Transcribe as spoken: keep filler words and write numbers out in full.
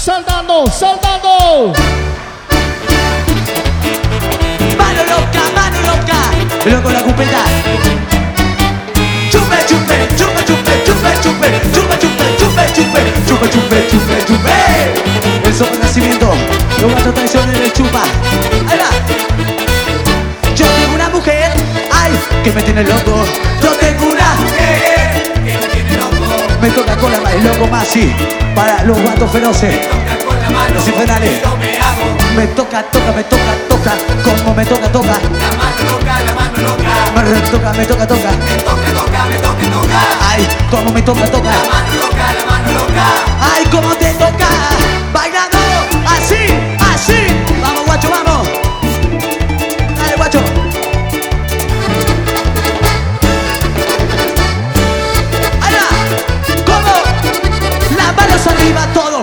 saltando, saltando. Mano loca, mano loca, loco la cupeta. Chupe, chupe, chupe, chupe, chupe, chupe, chupe, chupe, chupe, chupe, chupe, chupe, chupe, chupe. El son de nacimiento, los gatos tradicionales del chupa. Ahí va. Yo tengo una mujer, ay, que me tiene loco. Yo tengo una mujer que me tiene loco. Me toca con la mano, el loco más, sí, para los gatos feroces. Me toca con la mano, los infernales. Yo me hago. Me toca, toca, me toca, toca, como me toca, toca. La mano loca, la mano loca. Me toca, me toca, toca. Me toca, toca, me toca, toca. Ay, como me toca, toca. La mano loca, la mano loca. Ay, como te toca. Bailando así, así. Vamos, guacho, vamos. Dale, guacho. Ahí va. Como las manos arriba, todo.